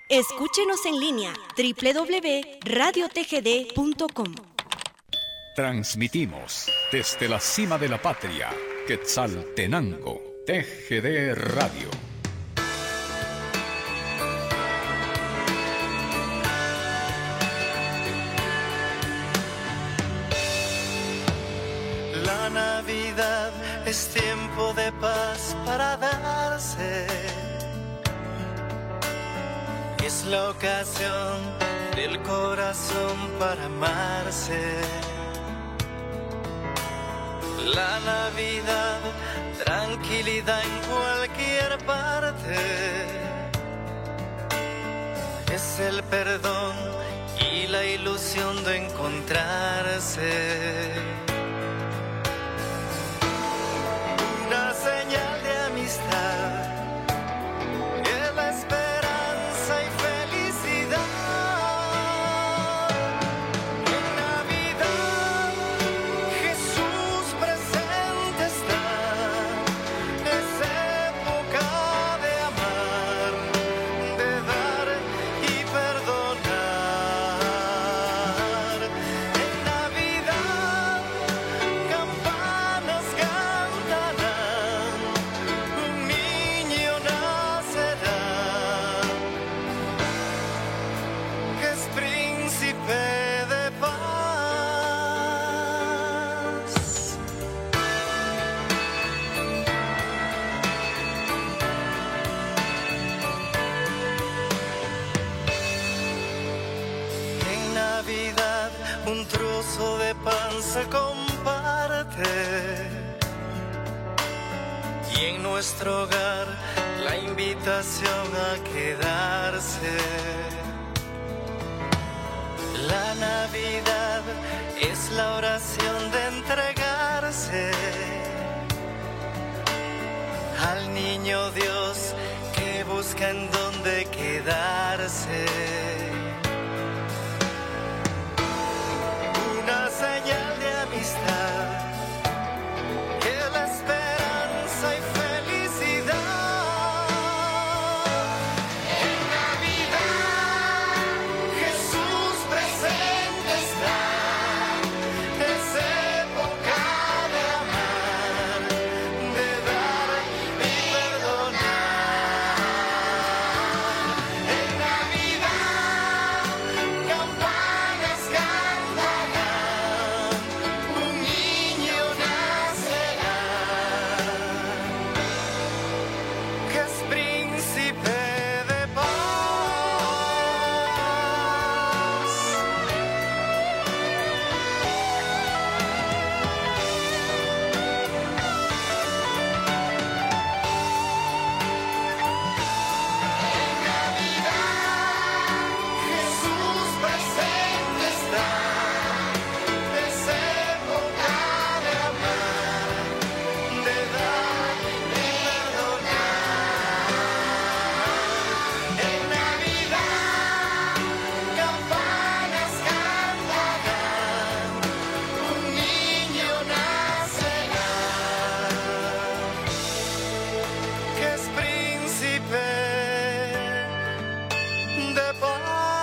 Escúchenos en línea www.radiotgd.com. Transmitimos desde la cima de la patria, Quetzaltenango, TGD Radio. La Navidad es tiempo de paz para darse. Es la ocasión del corazón para amarse. La Navidad, tranquilidad en cualquier parte. Es el perdón y la ilusión de encontrarse. Una señal de amistad. Un trozo de pan se comparte y en nuestro hogar la invitación a quedarse. La Navidad es la oración de entregarse al niño Dios que busca en dónde quedarse. Una señal de amistad, que la esperanza y felicidad. En Navidad Jesús presente está, es época de amar, de dar y perdonar. En Navidad campanas cantarán, un niño nacerá, que es príncipe de paz. En Navidad Jesús presente está, es época de amar, de dar y perdonar. En Navidad campanas cantarán, un niño nacerá, que es príncipe de paz.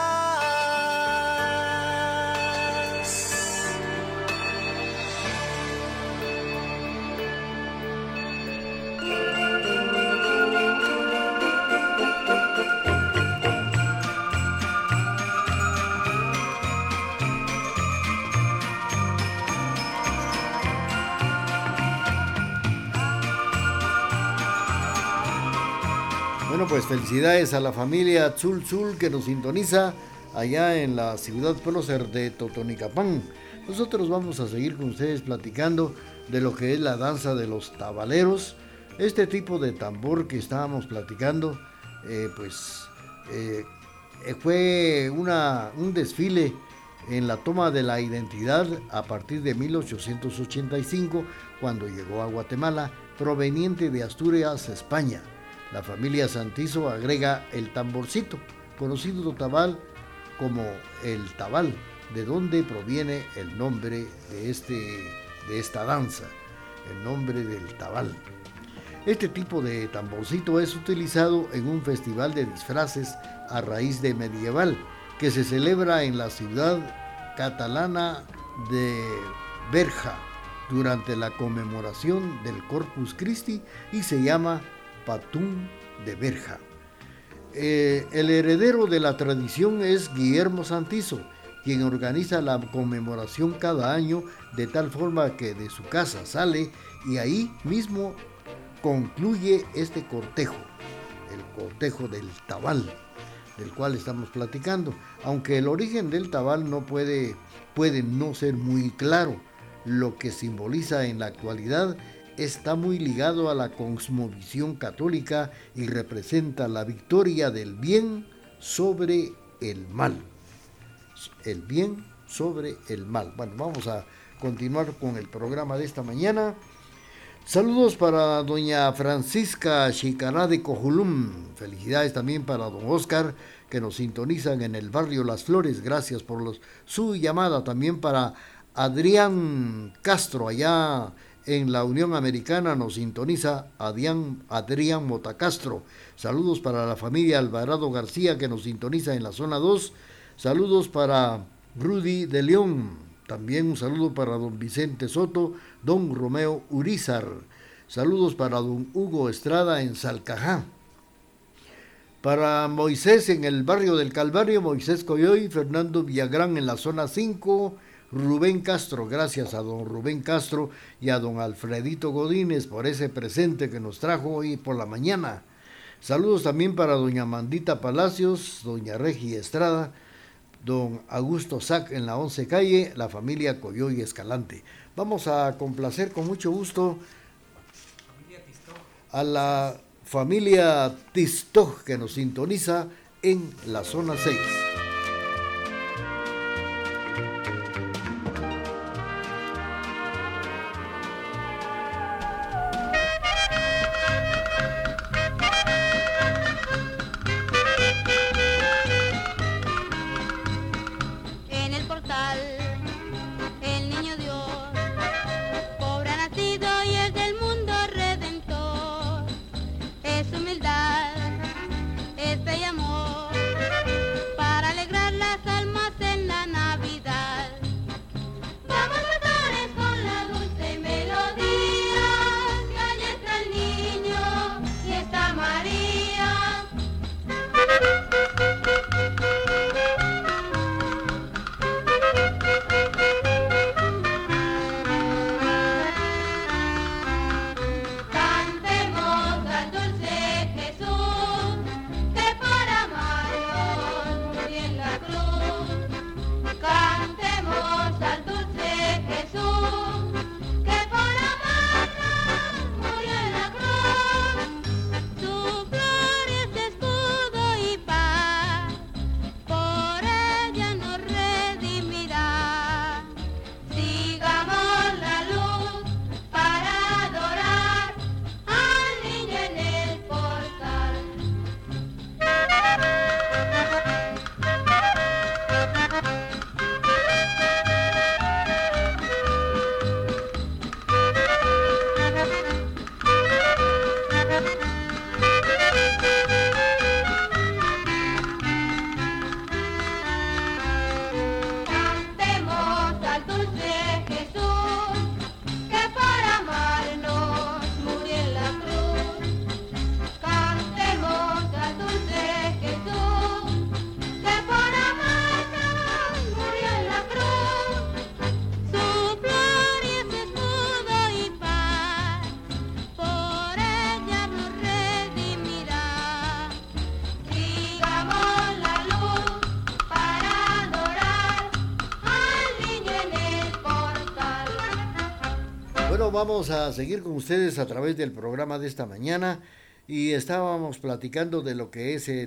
Bueno, pues felicidades a la familia Tzul Tzul que nos sintoniza allá en la ciudad prócer de Totonicapán. Nosotros vamos a seguir con ustedes platicando de lo que es la danza de los tabaleros. Este tipo de tambor que estábamos platicando, fue un desfile en la toma de la identidad a partir de 1885, cuando llegó a Guatemala, proveniente de Asturias, España. La familia Santizo agrega el tamborcito, conocido tabal como el tabal, de donde proviene el nombre de esta danza, el nombre del tabal. Este tipo de tamborcito es utilizado en un festival de disfraces a raíz de medieval que se celebra en la ciudad catalana de Berja durante la conmemoración del Corpus Christi y se llama Patum de Berja. El heredero de la tradición es Guillermo Santizo, quien organiza la conmemoración cada año de tal forma que de su casa sale y ahí mismo concluye este cortejo, el cortejo del tabal, del cual estamos platicando. Aunque el origen del tabal no puede no ser muy claro, lo que simboliza en la actualidad está muy ligado a la cosmovisión católica y representa la victoria del bien sobre el mal. El bien sobre el mal. Bueno, vamos a continuar con el programa de esta mañana. Saludos para doña Francisca Chicará de Cojulum. Felicidades también para don Oscar, que nos sintonizan en el barrio Las Flores. Gracias por su llamada. También para Adrián Castro, allá en la Unión Americana nos sintoniza Adrián Motacastro. Saludos para la familia Alvarado García, que nos sintoniza en la zona 2. Saludos para Rudy de León. También un saludo para don Vicente Soto, don Romeo Urizar. Saludos para don Hugo Estrada en Salcajá. Para Moisés en el barrio del Calvario, Moisés Coyoy, Fernando Villagrán en la zona 5, Rubén Castro. Gracias a don Rubén Castro y a don Alfredito Godínez por ese presente que nos trajo hoy por la mañana. Saludos también para doña Mandita Palacios, doña Regi Estrada, don Augusto Sac en la 11 calle, la familia Coyoy Escalante. Vamos a complacer con mucho gusto a la familia Tistoj, que nos sintoniza en la zona 6. Vamos a seguir con ustedes a través del programa de esta mañana y estábamos platicando de lo que es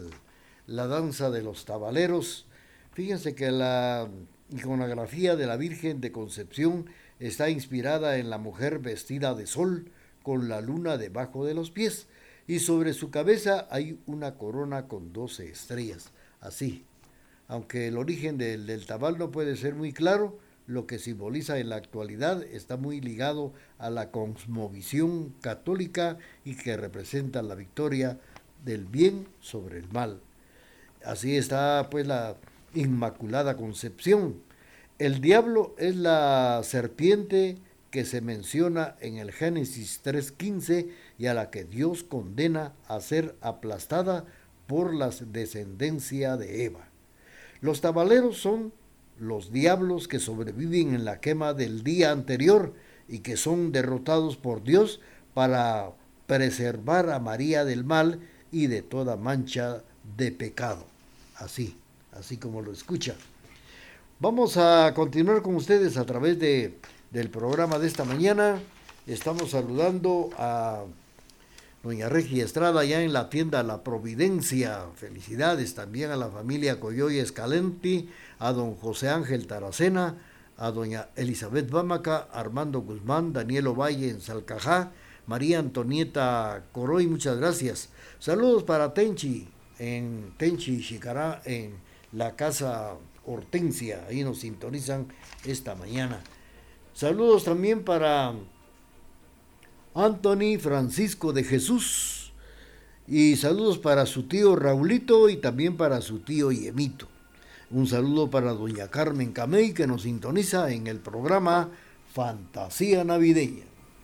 la danza de los tabaleros. Fíjense que la iconografía de la Virgen de Concepción está inspirada en la mujer vestida de sol con la luna debajo de los pies y sobre su cabeza hay una corona con 12 estrellas, así. Aunque el origen del tabal no puede ser muy claro, lo que simboliza en la actualidad está muy ligado a la cosmovisión católica y que representa la victoria del bien sobre el mal. Así está pues la Inmaculada Concepción. El diablo es la serpiente que se menciona en el Génesis 3:15 y a la que Dios condena a ser aplastada por la descendencia de Eva. Los tabaleros son los diablos que sobreviven en la quema del día anterior y que son derrotados por Dios para preservar a María del mal y de toda mancha de pecado. Así como lo escucha. Vamos a continuar con ustedes a través del programa de esta mañana. Estamos saludando a doña Regia Estrada allá en la tienda La Providencia. Felicidades también a la familia Coyoy Escalenti, a don José Ángel Taracena, a doña Elizabeth Bámaca, Armando Guzmán, Daniel Ovalle en Salcajá, María Antonieta Coroy, muchas gracias. Saludos para Tenchi Xicará, en la casa Hortensia, ahí nos sintonizan esta mañana. Saludos también para Anthony Francisco de Jesús, y saludos para su tío Raulito y también para su tío Yemito. Un saludo para doña Carmen Camey, que nos sintoniza en el programa Fantasía Navideña.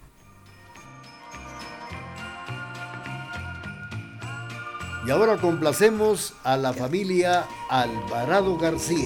Y ahora complacemos a la familia Alvarado García.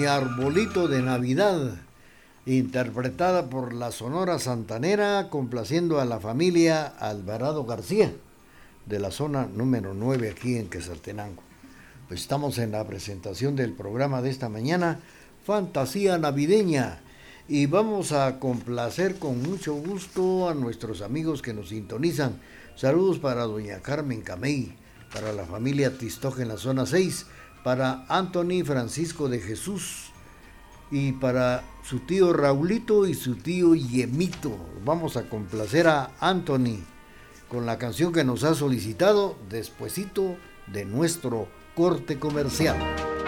Mi Arbolito de Navidad, interpretada por la Sonora Santanera, complaciendo a la familia Alvarado García, de la zona número 9 aquí en Quetzaltenango. Pues estamos en la presentación del programa de esta mañana, Fantasía Navideña, y vamos a complacer con mucho gusto a nuestros amigos que nos sintonizan. Saludos para doña Carmen Camey, para la familia Tistoje en la zona 6, para Anthony Francisco de Jesús y para su tío Raulito y su tío Yemito. Vamos a complacer a Anthony con la canción que nos ha solicitado despuesito de nuestro corte comercial.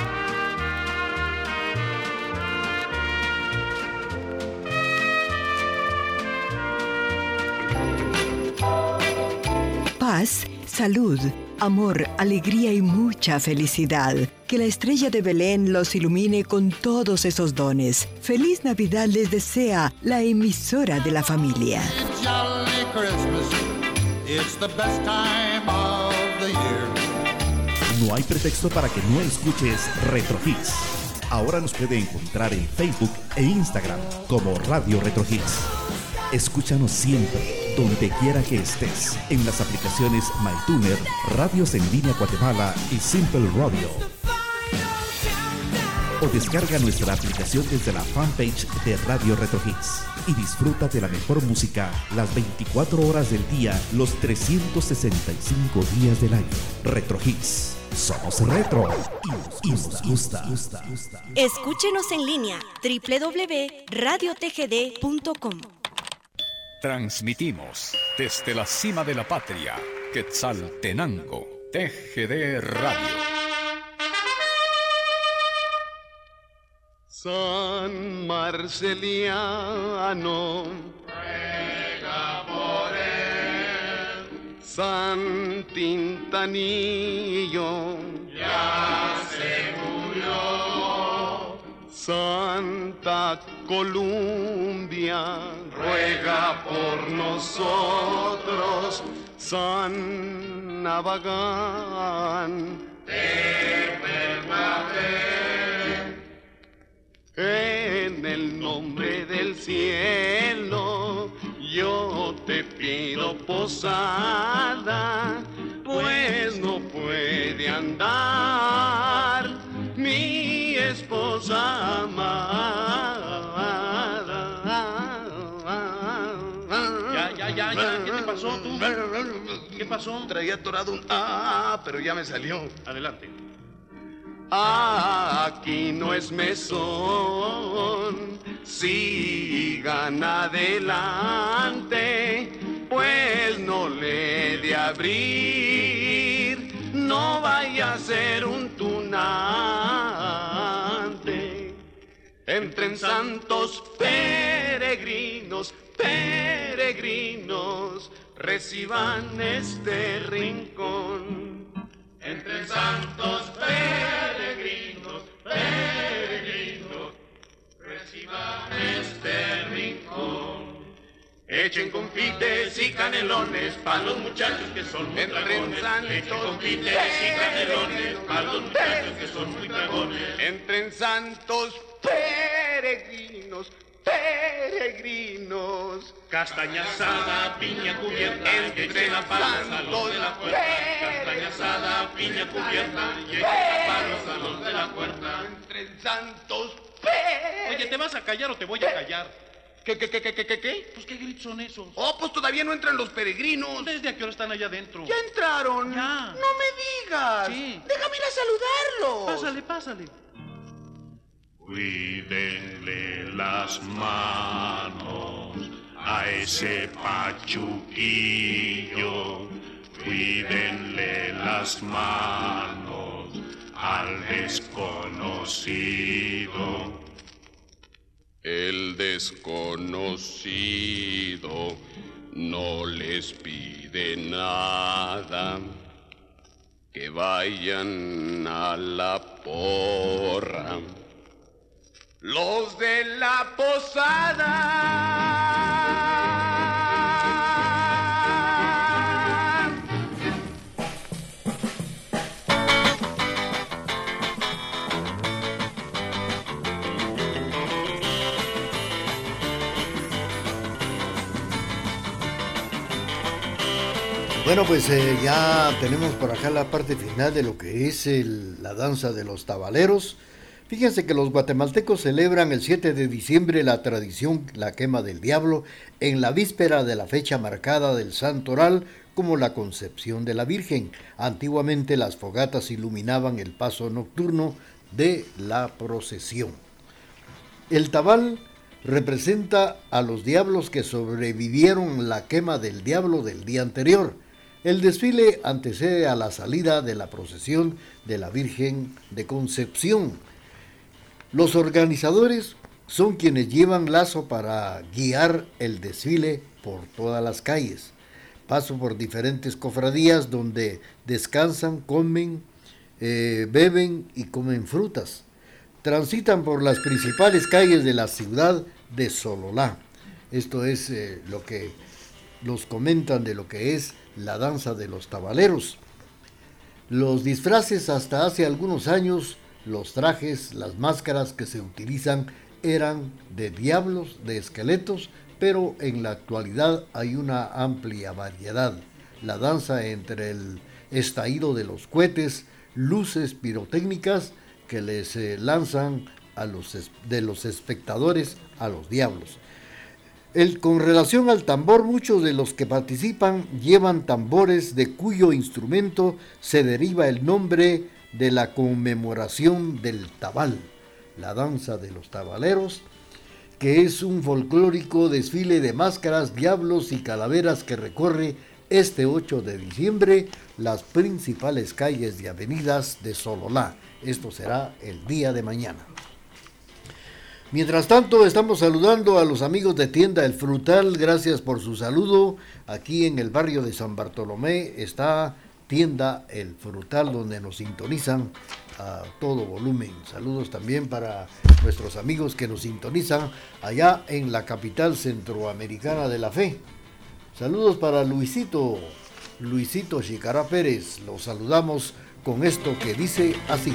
Paz, salud, amor, alegría y mucha felicidad. Que la estrella de Belén los ilumine con todos esos dones. Feliz Navidad les desea la emisora de la familia. Jolly Christmas, it's the best time of the year. No hay pretexto para que no escuches Retro Hits. Ahora nos puede encontrar en Facebook e Instagram como Radio Retro Hits. Escúchanos siempre, donde quiera que estés, en las aplicaciones MyTuner, Radios en Línea Guatemala y Simple Radio. O descarga nuestra aplicación desde la fanpage de Radio Retro Hits y disfruta de la mejor música las 24 horas del día, los 365 días del año. Retro Hits. Somos retro y nos gusta. Escúchenos en línea www.radiotgd.com. Transmitimos desde la cima de la patria, Quetzaltenango, TGD Radio. San Marceliano, ruega por él. San Tintanillo, ya se murió. Santa Columbia, ruega por nosotros. San Navagán, te permate. En el nombre del cielo, yo te pido posada, pues no puede andar mi esposa amada. Ya, ¿qué te pasó tú? ¿Qué pasó? Traía atorado un pero ya me salió. Adelante. Aquí no es mesón, sigan adelante, pues no le de abrir, no vaya a ser un tunante. Entren santos peregrinos, reciban este rincón. Entre santos peregrinos, reciban este rincón. Echen confites y canelones para los muchachos que son muy dragones. Echen confites y canelones para los muchachos que son muy dragones. Entren santos peregrinos, Castaña asada, piña cubierta, entre la pala, salón de la puerta. Castaña asada, piña cubierta, llega para los salón de la puerta. Entre santos Oye, ¿te vas a callar o te voy a callar? ¿Qué? Pues, ¿qué gritos son esos? Oh, pues todavía no entran los peregrinos. ¿Desde a qué hora están allá adentro? ¿Ya entraron? Ya. No me digas. Sí. Déjame ir a saludarlos. Pásale. Cuídenle las manos a ese pachuquillo. Cuídenle las manos al desconocido. El desconocido no les pide nada. Que vayan a la porra. Los de la posada. Bueno, pues ya tenemos por acá la parte final de lo que es la danza de los tabaleros. Fíjense que los guatemaltecos celebran el 7 de diciembre la tradición, la quema del diablo, en la víspera de la fecha marcada del santoral como la concepción de la Virgen. Antiguamente las fogatas iluminaban el paso nocturno de la procesión. El tabal representa a los diablos que sobrevivieron la quema del diablo del día anterior. El desfile antecede a la salida de la procesión de la Virgen de Concepción. Los organizadores son quienes llevan lazo para guiar el desfile por todas las calles. Paso por diferentes cofradías donde descansan, comen, beben y comen frutas. Transitan por las principales calles de la ciudad de Sololá. Esto es lo que nos comentan de lo que es la danza de los tabaleros. Los disfraces hasta hace algunos años, los trajes, las máscaras que se utilizan eran de diablos, de esqueletos, pero en la actualidad hay una amplia variedad. La danza entre el estallido de los cohetes, luces pirotécnicas que les lanzan de los espectadores a los diablos. Con relación al tambor, muchos de los que participan llevan tambores de cuyo instrumento se deriva el nombre de la conmemoración del tabal, la danza de los tabaleros, que es un folclórico desfile de máscaras, diablos y calaveras que recorre este 8 de diciembre las principales calles y avenidas de Sololá. Esto será el día de mañana. Mientras tanto, estamos saludando a los amigos de Tienda El Frutal. Gracias por su saludo. Aquí en el barrio de San Bartolomé está Tienda El Frutal, donde nos sintonizan a todo volumen. Saludos también para nuestros amigos que nos sintonizan allá en la capital centroamericana de la fe. Saludos para Luisito Chicará Pérez. Los saludamos con esto que dice así.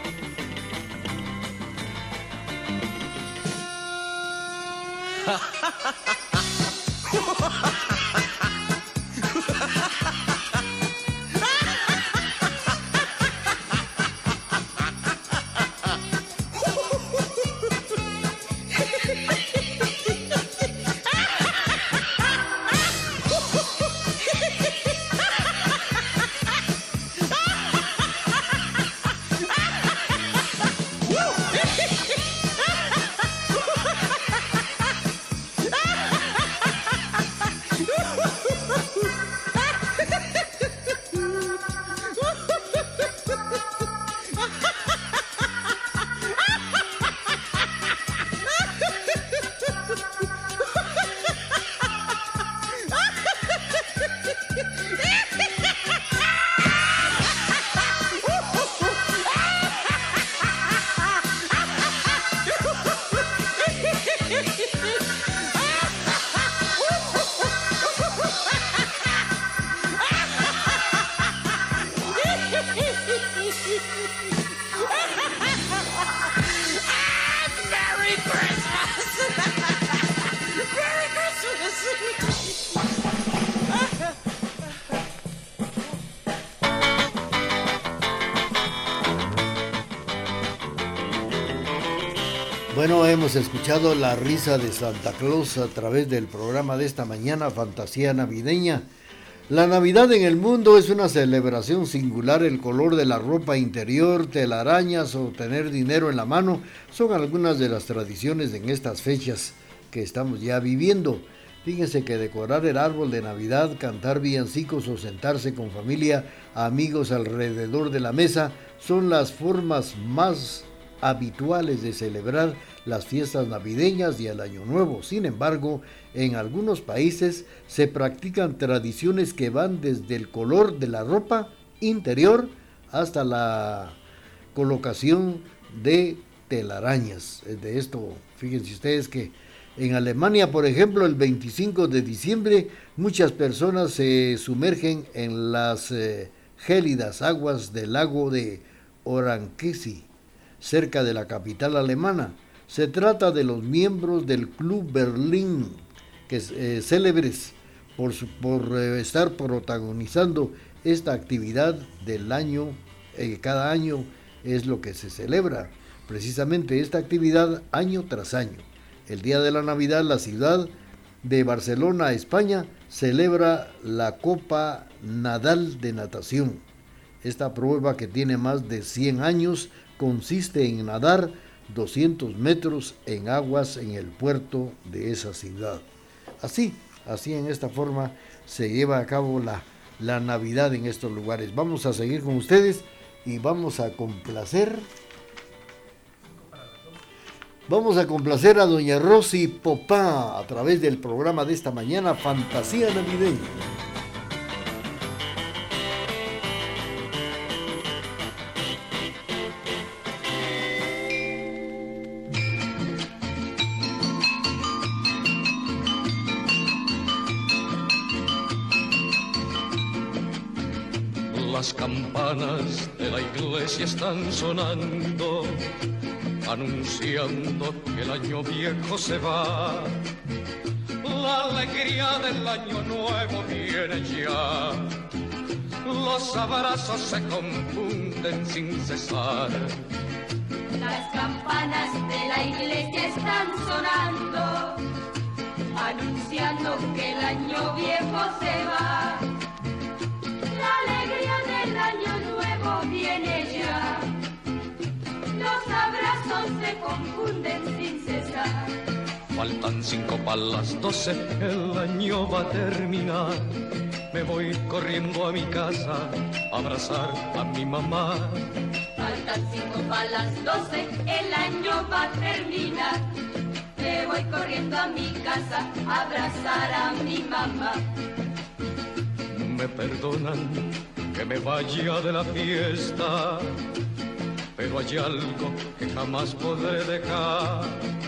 Bueno, hemos escuchado la risa de Santa Claus a través del programa de esta mañana, Fantasía Navideña. La Navidad en el mundo es una celebración singular. El color de la ropa interior, telarañas o tener dinero en la mano son algunas de las tradiciones en estas fechas que estamos ya viviendo. Fíjense que decorar el árbol de Navidad, cantar villancicos o sentarse con familia, amigos alrededor de la mesa son las formas más habituales de celebrar las fiestas navideñas y el Año Nuevo. Sin embargo, en algunos países se practican tradiciones que van desde el color de la ropa interior hasta la colocación de telarañas. De esto, fíjense ustedes que en Alemania, por ejemplo, el 25 de diciembre, muchas personas se sumergen en las gélidas aguas del lago de Oranjesi, cerca de la capital alemana. Se trata de los miembros del Club Berlín, que célebres por estar protagonizando esta actividad del año. Cada año es lo que se celebra, precisamente esta actividad año tras año. El día de la Navidad, la ciudad de Barcelona, España, celebra la Copa Nadal de Natación. Esta prueba, que tiene más de 100 años, consiste en nadar 200 metros en aguas en el puerto de esa ciudad. Así en esta forma se lleva a cabo la Navidad en estos lugares. Vamos a seguir con ustedes y vamos a complacer a doña Rosy Popá a través del programa de esta mañana, Fantasía Navideña. Las campanas de la iglesia están sonando, anunciando que el año viejo se va. La alegría del año nuevo viene ya. Los abrazos se confunden sin cesar. Las campanas de la iglesia están sonando, anunciando que el año viejo se va. La alegría del año nuevo viene ya. Los abrazos se confunden sin cesar. Faltan 5 para las 12, el año va a terminar. Me voy corriendo a mi casa a abrazar a mi mamá. Faltan 5 para las 12, el año va a terminar. Me voy corriendo a mi casa a abrazar a mi mamá. Me perdonan que me vaya de la fiesta, pero hay algo que jamás podré dejar.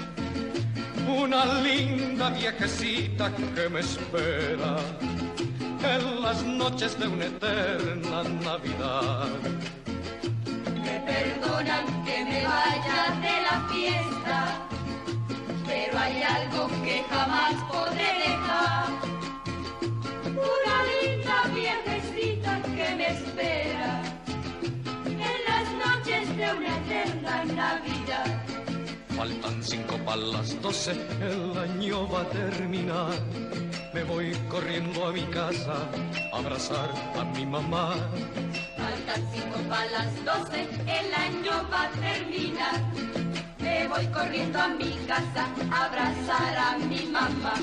Una linda viejecita que me espera en las noches de una eterna Navidad. Me perdonan que me vaya de la fiesta, pero hay algo que jamás podré dejar. Una linda viejecita que me espera en las noches de una eterna Navidad. Faltan 5 para las 12, el año va a terminar. Me voy corriendo a mi casa a abrazar a mi mamá. Faltan 5 para las 12, el año va a terminar. Me voy corriendo a mi casa a abrazar a mi mamá.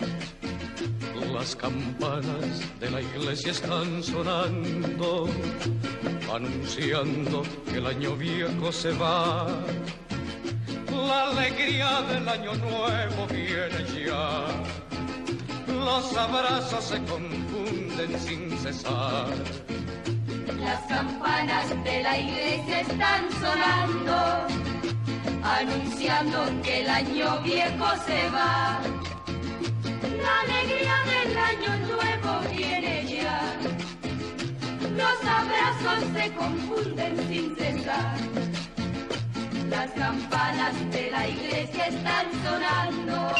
Las campanas de la iglesia están sonando, anunciando que el año viejo se va. La alegría del año nuevo viene ya. Los abrazos se confunden sin cesar. Las campanas de la iglesia están sonando, anunciando que el año viejo se va. La alegría del año nuevo viene ya. Los abrazos se confunden sin cesar. Las campanas de la iglesia están sonando.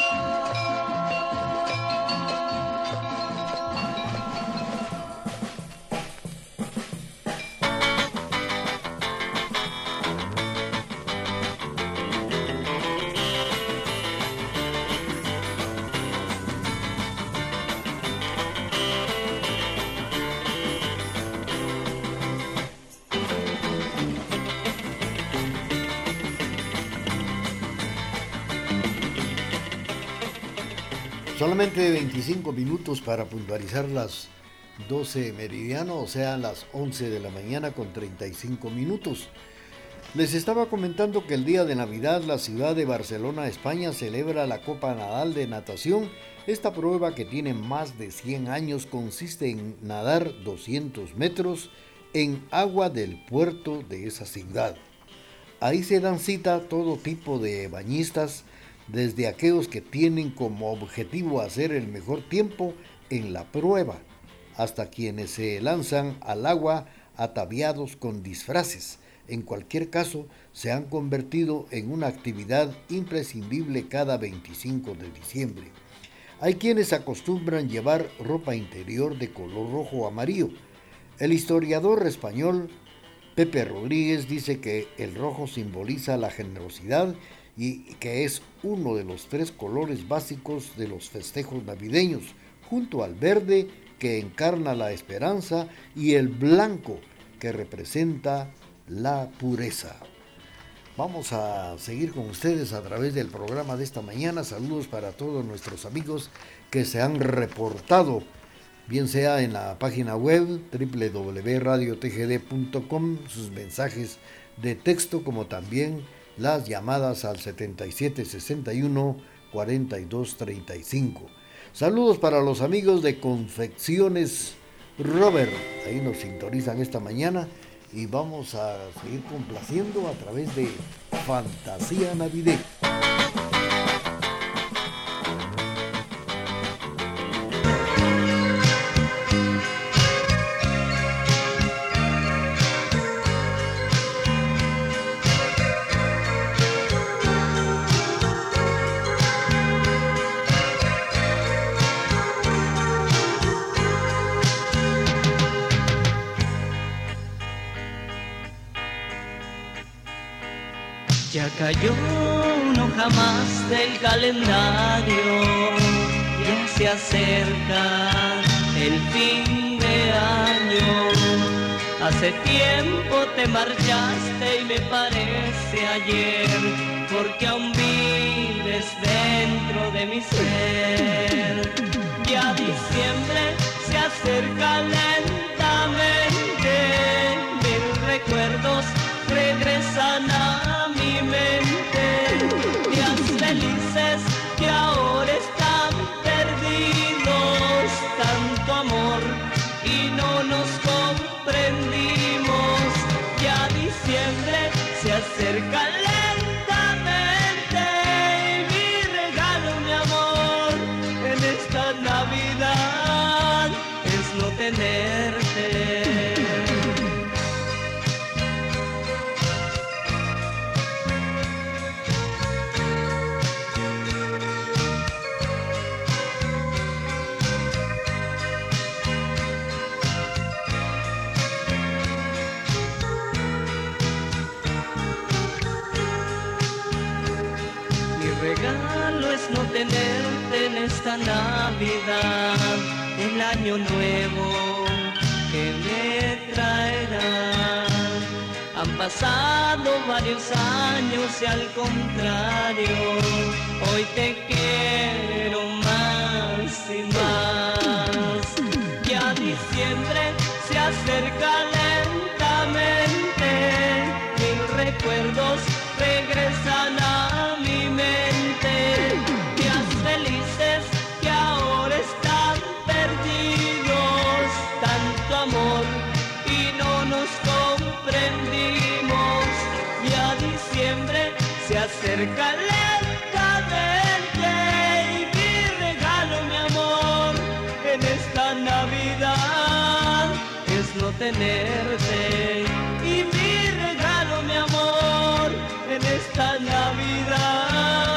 Solamente 25 minutos para puntualizar las 12 meridiano, o sea, las 11 de la mañana con 35 minutos. Les estaba comentando que el día de Navidad la ciudad de Barcelona, España, celebra la Copa Nadal de Natación. Esta prueba, que tiene más de 100 años, consiste en nadar 200 metros en agua del puerto de esa ciudad. Ahí se dan cita todo tipo de bañistas, desde aquellos que tienen como objetivo hacer el mejor tiempo en la prueba, hasta quienes se lanzan al agua ataviados con disfraces. En cualquier caso, se han convertido en una actividad imprescindible cada 25 de diciembre. Hay quienes acostumbran llevar ropa interior de color rojo o amarillo. El historiador español Pepe Rodríguez dice que el rojo simboliza la generosidad y que es uno de los 3 colores básicos de los festejos navideños, junto al verde que encarna la esperanza y el blanco que representa la pureza. Vamos a seguir con ustedes a través del programa de esta mañana. Saludos para todos nuestros amigos que se han reportado, bien sea en la página web www.radiotgd.com, sus mensajes de texto, como también las llamadas al 7761-4235. Saludos para los amigos de Confecciones Robert, ahí nos sintonizan esta mañana. Y vamos a seguir complaciendo a través de Fantasía Navideña. Ya cayó una hoja más del calendario, ya se acerca el fin de año. Hace tiempo te marchaste y me parece ayer, porque aún vives dentro de mi ser. Ya diciembre se acerca lentamente, mil recuerdos regresan a mi mente, días felices que ahora están perdidos, tanto amor y no nos comprendimos. Ya diciembre se acerca lentamente y mi regalo, mi amor, en esta Navidad es no tenerte. No tenerte en esta Navidad, el año nuevo que me traerá. Han pasado varios años y al contrario, hoy te quiero más y más. Ya diciembre se acerca lentamente, mil recuerdos regresan a mi mente. Felices que ahora están perdidos, tanto amor y no nos comprendimos. Ya diciembre se acerca lentamente y mi regalo, mi amor, en esta Navidad es no tenerte. Y mi regalo, mi amor, en esta Navidad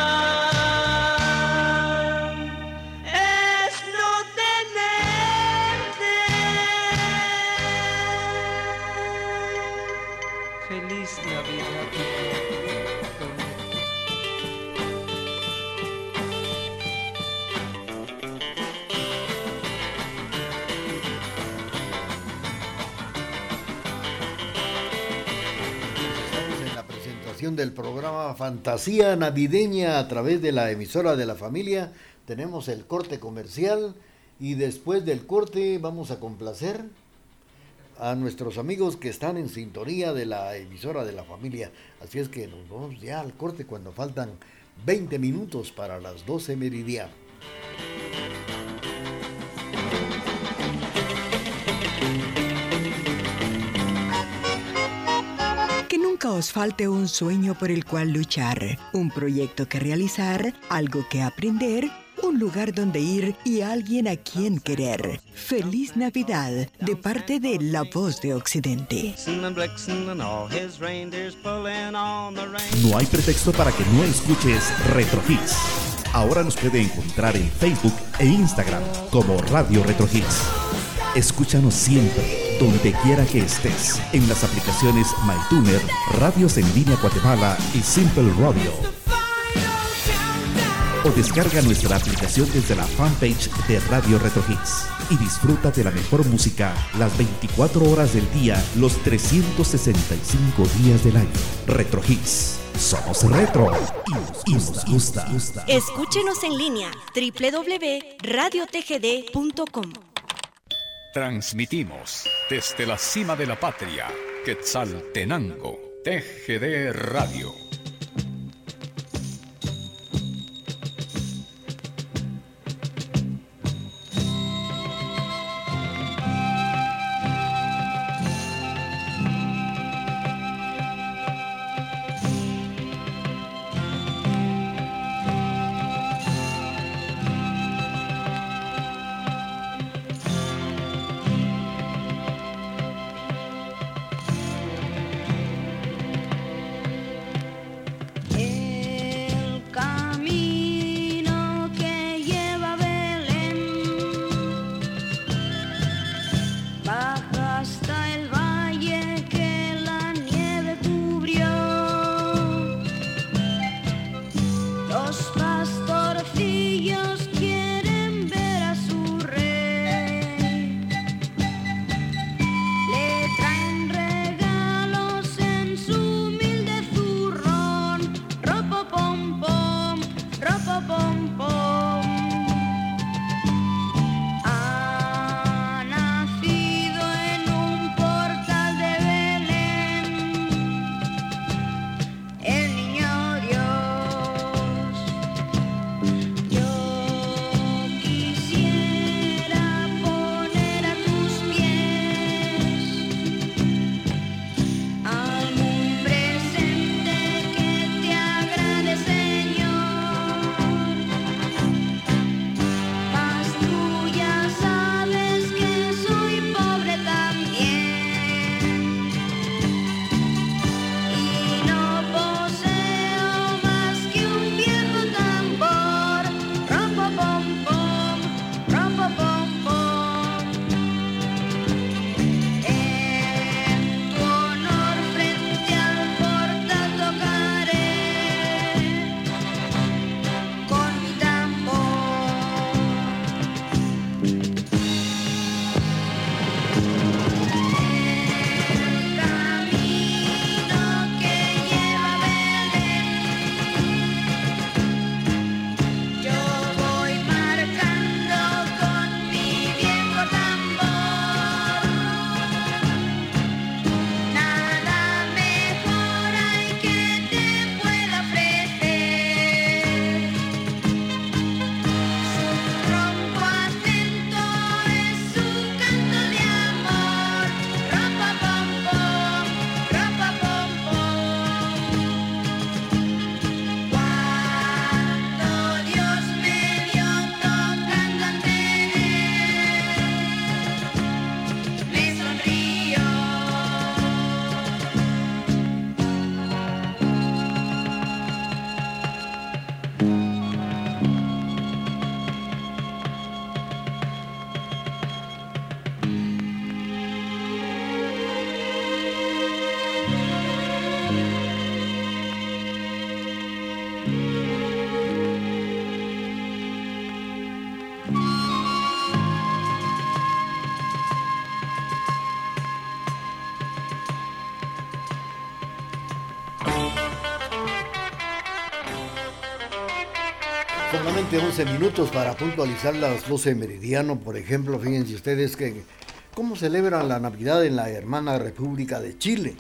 del programa Fantasía Navideña a través de la emisora de la familia. Tenemos el corte comercial y después del corte vamos a complacer a nuestros amigos que están en sintonía de la emisora de la familia. Así es que nos vamos ya al corte cuando faltan 20 minutos para las 12 meridiano. Nunca os falte un sueño por el cual luchar, un proyecto que realizar, algo que aprender, un lugar donde ir y alguien a quien querer. Feliz Navidad de parte de La Voz de Occidente. No hay pretexto para que no escuches Retro Hits. Ahora nos puede encontrar en Facebook e Instagram como Radio Retro Hits. Escúchanos siempre, donde quiera que estés, en las aplicaciones MyTuner, Radios en Línea Guatemala y Simple Radio. O descarga nuestra aplicación desde la fanpage de Radio Retro Hits y disfruta de la mejor música las 24 horas del día, los 365 días del año. Retro Hits. Somos retro y nos gusta. Escúchenos en línea www.radiotgd.com. Transmitimos desde la cima de la patria, Quetzaltenango, TGD Radio. Solamente 11 minutos para puntualizar las 12 meridiano. Por ejemplo, fíjense ustedes que cómo celebran la Navidad en la hermana República de Chile.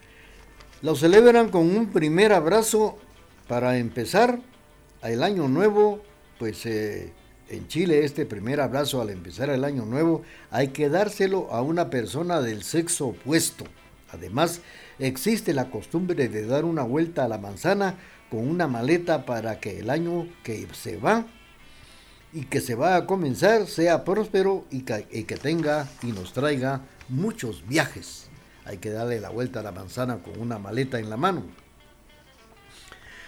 Lo celebran con un primer abrazo para empezar el año nuevo. Pues en Chile este primer abrazo al empezar el año nuevo hay que dárselo a una persona del sexo opuesto. Además, existe la costumbre de dar una vuelta a la manzana con una maleta para que el año que se va y que se va a comenzar sea próspero y que tenga y nos traiga muchos viajes. Hay que darle la vuelta a la manzana con una maleta en la mano.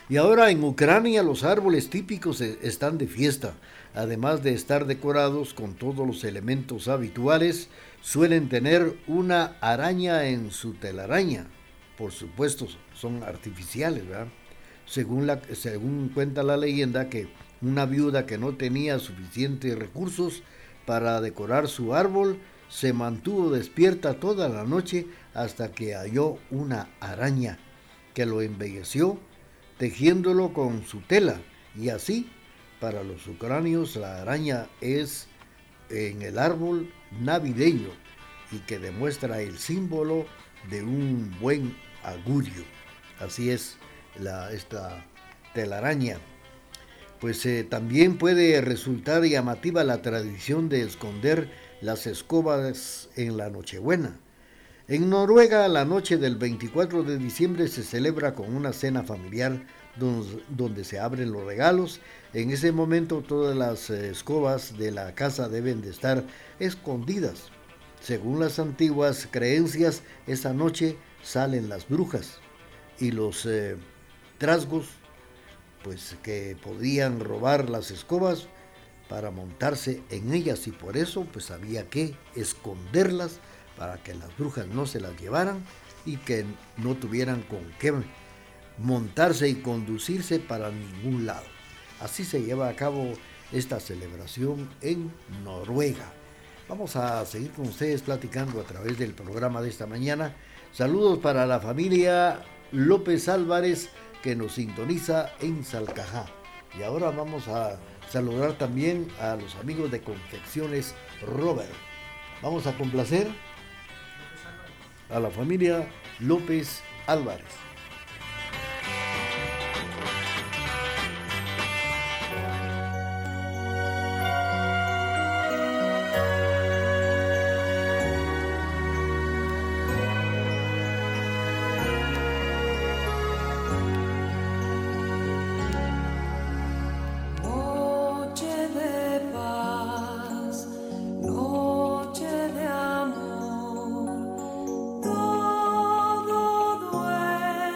Y ahora en Ucrania los árboles típicos están de fiesta. Además de estar decorados con todos los elementos habituales, suelen tener una araña en su telaraña. Por supuesto, son artificiales, ¿verdad? Según cuenta la leyenda, que una viuda que no tenía suficientes recursos para decorar su árbol se mantuvo despierta toda la noche hasta que halló una araña que lo embelleció tejiéndolo con su tela. Y así, para los ucranios, la araña es en el árbol navideño y que demuestra el símbolo de un buen augurio. Así es esta telaraña. Pues también puede resultar llamativa la tradición de esconder las escobas en la Nochebuena. En Noruega, la noche del 24 de diciembre se celebra con una cena familiar donde se abren los regalos. En ese momento todas las escobas de la casa deben de estar escondidas. Según las antiguas creencias, esa noche salen las brujas y los trasgos, pues que podían robar las escobas para montarse en ellas, y por eso pues había que esconderlas para que las brujas no se las llevaran y que no tuvieran con qué montarse y conducirse para ningún lado. Así se lleva a cabo esta celebración en Noruega. Vamos a seguir con ustedes platicando a través del programa de esta mañana. Saludos para la familia López Álvarez que nos sintoniza en Salcajá. Y ahora vamos a saludar también a los amigos de Confecciones Robert. Vamos a complacer a la familia López Álvarez. Todo duele.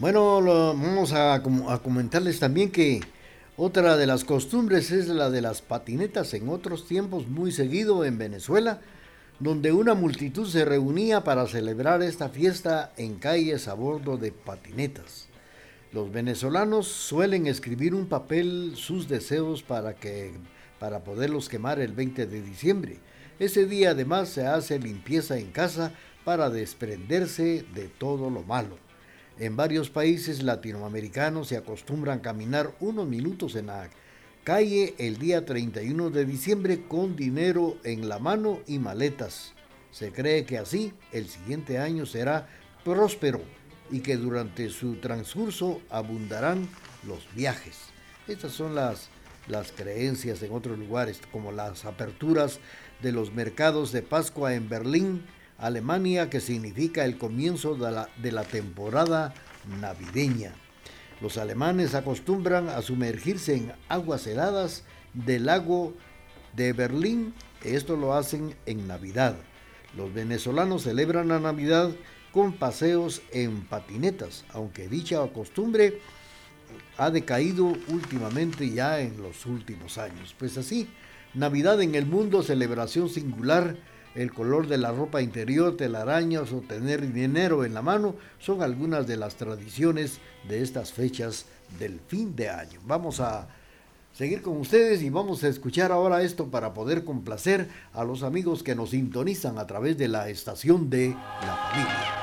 Bueno, vamos a comentarles también que otra de las costumbres es la de las patinetas en otros tiempos, muy seguido en Venezuela, donde una multitud se reunía para celebrar esta fiesta en calles a bordo de patinetas. Los venezolanos suelen escribir un papel sus deseos para poderlos quemar el 20 de diciembre. Ese día además se hace limpieza en casa para desprenderse de todo lo malo. En varios países latinoamericanos se acostumbran a caminar unos minutos en la calle el día 31 de diciembre con dinero en la mano y maletas. Se cree que así el siguiente año será próspero y que durante su transcurso abundarán los viajes. Estas son las creencias en otros lugares, como las aperturas de los mercados de Pascua en Berlín, Alemania, que significa el comienzo de la temporada navideña. Los alemanes acostumbran a sumergirse en aguas heladas del lago de Berlín. Esto lo hacen en Navidad. Los venezolanos celebran la Navidad con paseos en patinetas, aunque dicha costumbre ha decaído últimamente ya en los últimos años. Pues así, Navidad en el mundo, celebración singular. El color de la ropa interior, telarañas o tener dinero en la mano son algunas de las tradiciones de estas fechas del fin de año. Vamos a seguir con ustedes y vamos a escuchar ahora esto para poder complacer a los amigos que nos sintonizan a través de la estación de La Familia.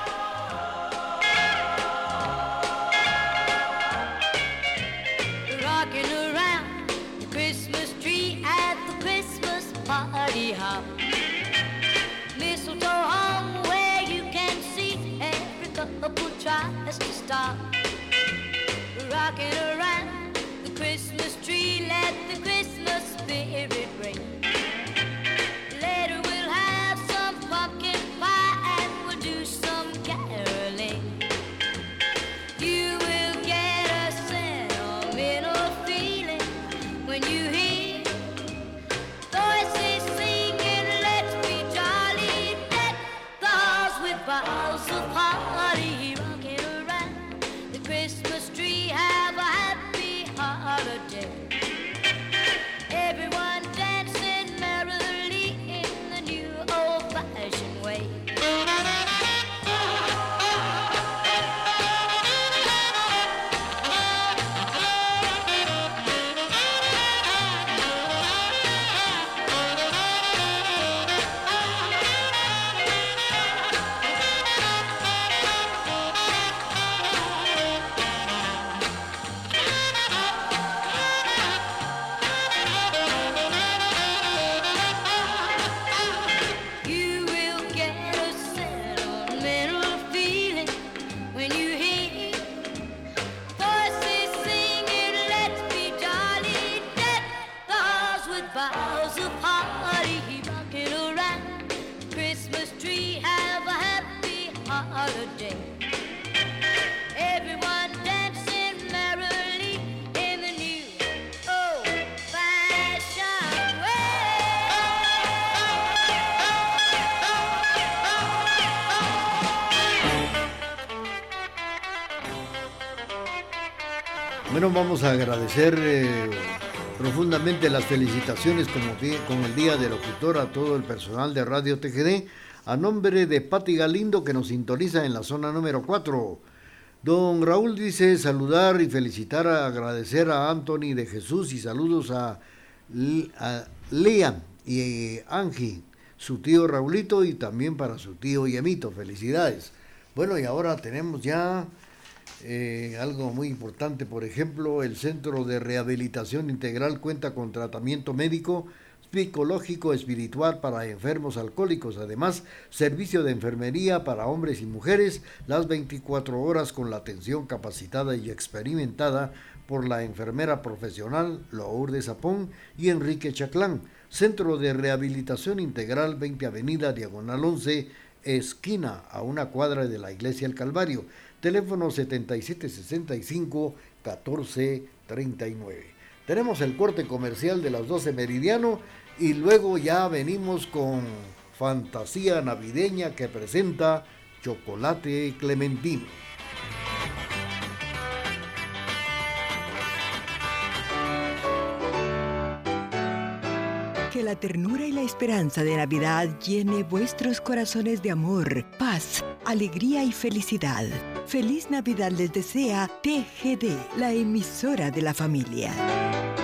Rocking around the Christmas tree at the Christmas party hop. Mistletoe hung where you can see every couple tries to stop. Rocking around the Christmas tree, let the Christmas spirit ring. Later we'll have some pumpkin pie and we'll do some caroling. You will get a sentimental feeling when you hear voices singing, let's be jolly, deck the halls with boughs of holly. Rocking around the Christmas tree, have a happy holiday. Everyone dancing merrily in the new old-fashioned way. You will get a sentimental feeling when you hear voices singing, let's be jolly, deck the halls with boughs of holly. Rocking around the Christmas tree, have a happy holiday. Everyone dancing merrily in the new old-fashioned Bueno, vamos a agradecer profundamente las felicitaciones con el Día del Locutor a todo el personal de Radio TGD, a nombre de Pati Galindo, que nos sintoniza en la zona número 4. Don Raúl dice saludar y felicitar, agradecer a Anthony de Jesús y saludos a Liam y Angie, su tío Raulito, y también para su tío Yemito. Felicidades. Bueno, y ahora tenemos ya algo muy importante. Por ejemplo, el Centro de Rehabilitación Integral cuenta con tratamiento médico, psicológico, espiritual para enfermos alcohólicos. Además, servicio de enfermería para hombres y mujeres las 24 horas con la atención capacitada y experimentada por la enfermera profesional Lourdes Zapón y Enrique Chaclán. Centro de Rehabilitación Integral, 20 Avenida Diagonal 11, esquina a una cuadra de la Iglesia del Calvario. Teléfono 7765-1439. Tenemos el corte comercial de las 12 meridiano y luego ya venimos con fantasía navideña que presenta Chocolate Clementino. Que la ternura y la esperanza de Navidad llene vuestros corazones de amor, paz, alegría y felicidad. Feliz Navidad les desea TGD, la emisora de la familia.